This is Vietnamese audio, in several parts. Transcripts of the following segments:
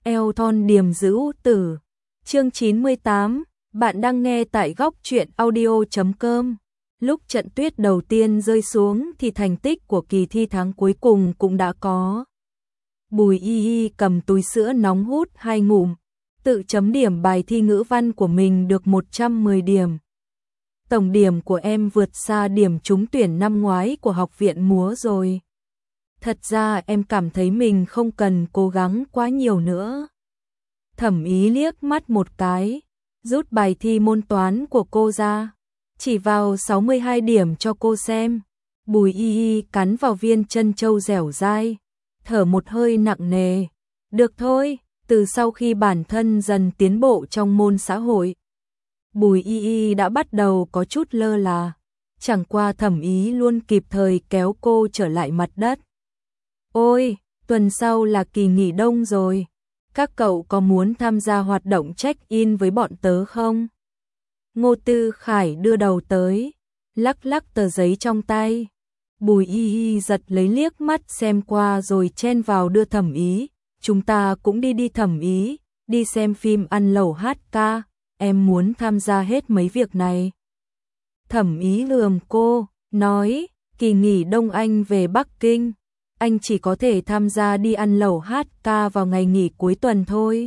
eo thon điềm dữ tử. Chương 98, bạn đang nghe tại góc truyện audio.com. Lúc trận tuyết đầu tiên rơi xuống thì thành tích của kỳ thi tháng cuối cùng cũng đã có. Bùi Y Y cầm túi sữa nóng hút 2 ngụm, tự chấm điểm bài thi ngữ văn của mình được 110 điểm. Tổng điểm của em vượt xa điểm trúng tuyển năm ngoái của học viện múa rồi. Thật ra em cảm thấy mình không cần cố gắng quá nhiều nữa. Thẩm Ý liếc mắt một cái, rút bài thi môn toán của cô ra, chỉ vào 62 điểm cho cô xem. Bùi Y Y cắn vào viên trân châu dẻo dai, thở một hơi nặng nề. Được thôi, từ sau khi bản thân dần tiến bộ trong môn xã hội, Bùi Y Y đã bắt đầu có chút lơ là. Chẳng qua Thẩm Ý luôn kịp thời kéo cô trở lại mặt đất. Ôi, tuần sau là kỳ nghỉ đông rồi. Các cậu có muốn tham gia hoạt động check-in với bọn tớ không? Ngô Tư Khải đưa đầu tới, lắc lắc tờ giấy trong tay. Bùi Y Y giật lấy liếc mắt xem qua rồi chen vào đưa Thẩm Ý. Chúng ta cũng đi Thẩm Ý, đi xem phim, ăn lẩu, hát ca. Em muốn tham gia hết mấy việc này. Thẩm Ý lườm cô, nói, kỳ nghỉ đông anh về Bắc Kinh, anh chỉ có thể tham gia đi ăn lẩu hát ca vào ngày nghỉ cuối tuần thôi.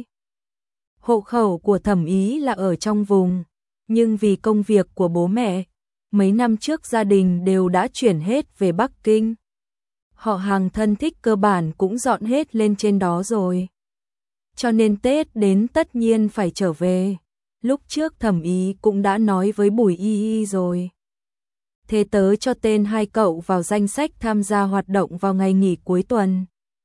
Hộ khẩu của Thẩm Ý là ở trong vùng, nhưng vì công việc của bố mẹ, mấy năm trước gia đình đều đã chuyển hết về Bắc Kinh. Họ hàng thân thích cơ bản cũng dọn hết lên trên đó rồi. Cho nên Tết đến tất nhiên phải trở về. Lúc trước Thẩm Ý cũng đã nói với Bùi Y Y rồi. Thế tớ cho tên hai cậu vào danh sách tham gia hoạt động vào ngày nghỉ cuối tuần.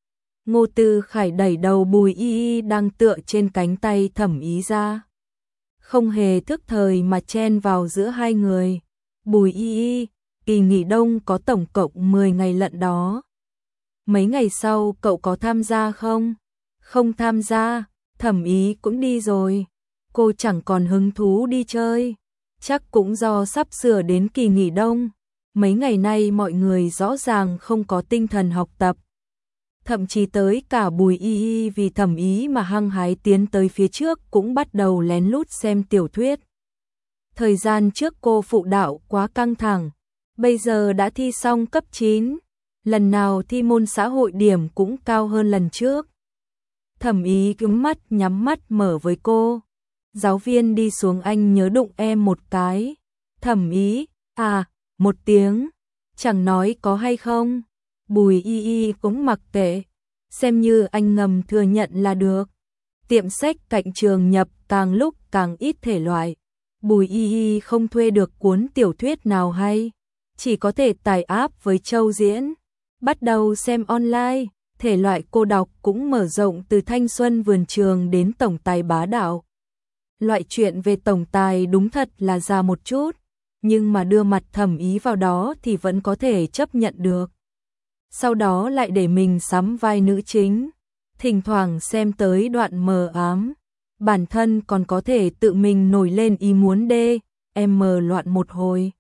Ngô Tư Khải đẩy đầu Bùi Y Y đang tựa trên cánh tay Thẩm Ý ra, không hề thức thời mà chen vào giữa hai người. Bùi Y Y, kỳ nghỉ đông có tổng cộng 10 ngày lận đó. Mấy ngày sau cậu có tham gia không? Không tham gia, Thẩm Ý cũng đi rồi. Cô chẳng còn hứng thú đi chơi. Chắc cũng do sắp sửa đến kỳ nghỉ đông. Mấy ngày nay mọi người rõ ràng không có tinh thần học tập. Thậm chí tới cả Bùi Y Y vì Thẩm Ý mà hăng hái tiến tới phía trước cũng bắt đầu lén lút xem tiểu thuyết. Thời gian trước cô phụ đạo quá căng thẳng, bây giờ đã thi xong cấp 9. Lần nào thi môn xã hội điểm cũng cao hơn lần trước. Thẩm Ý cứng mắt nhắm mắt mở với cô. Giáo viên đi xuống, anh nhớ đụng em một cái. Thẩm Ý, à, một tiếng, chẳng nói có hay không. Bùi Y Y cũng mặc kệ, xem như anh ngầm thừa nhận là được. Tiệm sách cạnh trường nhập càng lúc càng ít thể loại. Bùi Y Y không thuê được cuốn tiểu thuyết nào hay, chỉ có thể tải app với Châu Diễn, bắt đầu xem online. Thể loại cô đọc cũng mở rộng từ thanh xuân vườn trường đến tổng tài bá đạo. Loại chuyện về tổng tài đúng thật là già một chút, nhưng mà đưa mặt Thẩm Ý vào đó thì vẫn có thể chấp nhận được. Sau đó lại để mình sắm vai nữ chính, thỉnh thoảng xem tới đoạn mờ ám, bản thân còn có thể tự mình nổi lên ý muốn mờ loạn một hồi.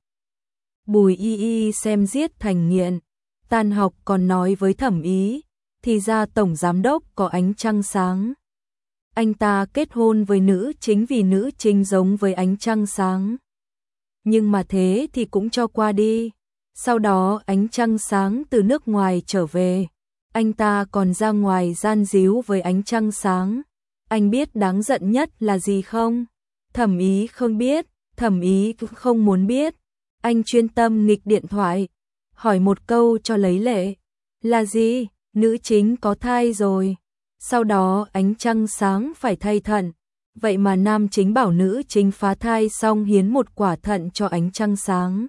Bùi Y Y xem giết thành nghiện, tan học còn nói với Thẩm Ý, thì ra tổng giám đốc có ánh trăng sáng. Anh ta kết hôn với nữ chính vì nữ chính giống với ánh trăng sáng. Nhưng mà thế thì cũng cho qua đi. Sau đó ánh trăng sáng từ nước ngoài trở về, anh ta còn ra ngoài gian díu với ánh trăng sáng. Anh biết đáng giận nhất là gì không? Thẩm Ý không biết, Thẩm Ý cũng không muốn biết. Anh chuyên tâm nghịch điện thoại, hỏi một câu cho lấy lệ. Là gì? Nữ chính có thai rồi. Sau đó ánh trăng sáng phải thay thận. Vậy mà nam chính bảo nữ chính phá thai xong hiến một quả thận cho ánh trăng sáng.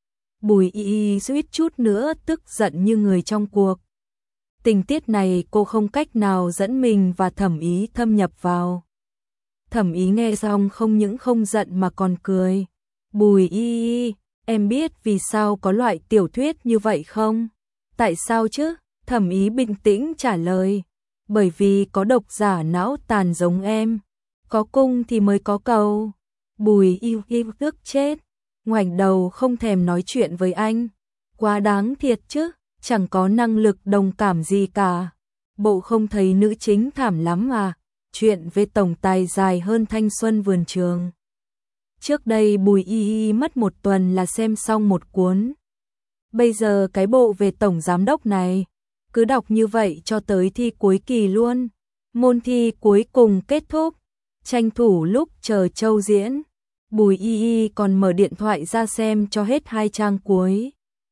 Bùi Y Y suýt chút nữa tức giận như người trong cuộc. Tình tiết này cô không cách nào dẫn mình và Thẩm Ý thâm nhập vào. Thẩm Ý nghe xong không những không giận mà còn cười. Bùi Y Y, em biết vì sao có loại tiểu thuyết như vậy không? Tại sao chứ? Thẩm Ý bình tĩnh trả lời. Bởi vì có độc giả não tàn giống em. Có cung thì mới có cầu. Bùi Y Y tức chết, ngoảnh đầu không thèm nói chuyện với anh. Quá đáng thiệt chứ, chẳng có năng lực đồng cảm gì cả. Bộ không thấy nữ chính thảm lắm à? chuyện về tổng tài dài hơn thanh xuân vườn trường. Trước đây Bùi Y mất một tuần là xem xong một cuốn. Bây giờ cái bộ về tổng giám đốc này, cứ đọc như vậy cho tới thi cuối kỳ luôn. Môn thi cuối cùng kết thúc, tranh thủ lúc chờ Châu diễn, Bùi Y còn mở điện thoại ra xem cho hết 2 trang cuối.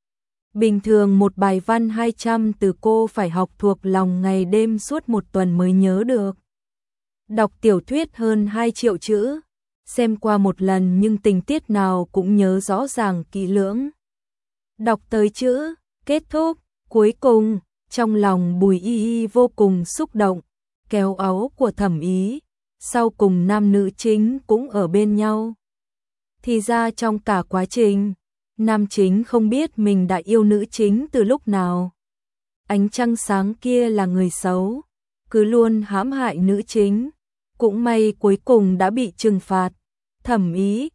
Bình thường một bài văn 200 từ cô phải học thuộc lòng ngày đêm suốt một tuần mới nhớ được. Đọc tiểu thuyết hơn 2 triệu chữ, xem qua một lần nhưng tình tiết nào cũng nhớ rõ ràng kỹ lưỡng. Đọc tới chữ kết thúc, cuối cùng, trong lòng Bùi Y vô cùng xúc động, kéo áo của Thẩm Ý, sau cùng nam nữ chính cũng ở bên nhau. Thì ra trong cả quá trình, nam chính không biết mình đã yêu nữ chính từ lúc nào. Ánh trăng sáng kia là người xấu, cứ luôn hãm hại nữ chính, cũng may cuối cùng đã bị trừng phạt. Thẩm Ý,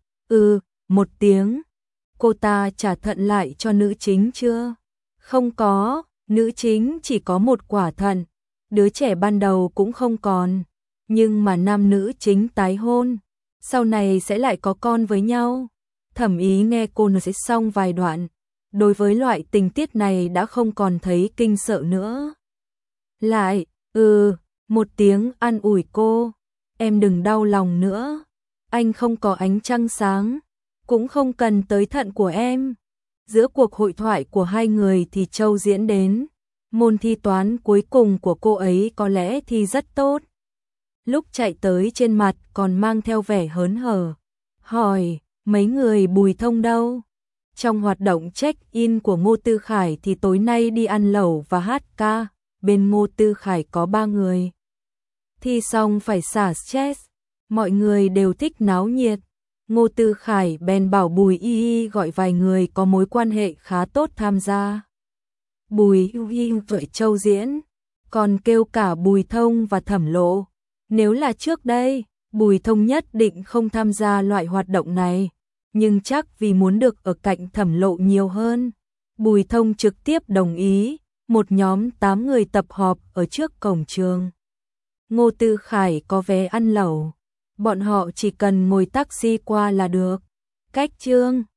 một tiếng. Cô ta trả thận lại cho nữ chính chưa? Không có, nữ chính chỉ có một quả thận, đứa trẻ ban đầu cũng không còn, nhưng mà nam nữ chính tái hôn, sau này sẽ lại có con với nhau. Thẩm Ý nghe cô nói xong vài đoạn, đối với loại tình tiết này đã không còn thấy kinh sợ nữa. Lại, một tiếng an ủi cô, em đừng đau lòng nữa, anh không có ánh trăng sáng, cũng không cần tới thận của em. Giữa cuộc hội thoại của hai người thì Châu diễn đến, môn thi toán cuối cùng của cô ấy có lẽ thi rất tốt. Lúc chạy tới trên mặt còn mang theo vẻ hớn hở, hỏi, mấy người Bùi Thông đâu? Trong hoạt động check-in của Ngô Tư Khải thì tối nay đi ăn lẩu và hát ca, bên Ngô Tư Khải có 3 người. Thi xong phải xả stress, mọi người đều thích náo nhiệt. Ngô Tư Khải bèn bảo Bùi Y gọi vài người có mối quan hệ khá tốt tham gia. Bùi Y vợ Châu diễn, còn kêu cả Bùi Thông và Thẩm Lộ. Nếu là trước đây, Bùi Thông nhất định không tham gia loại hoạt động này, nhưng chắc vì muốn được ở cạnh Thẩm Lộ nhiều hơn, Bùi Thông trực tiếp đồng ý, một nhóm 8 người tập họp ở trước cổng trường. Ngô Tư Khải có vé ăn lẩu, bọn họ chỉ cần ngồi taxi qua là được. Cách Chương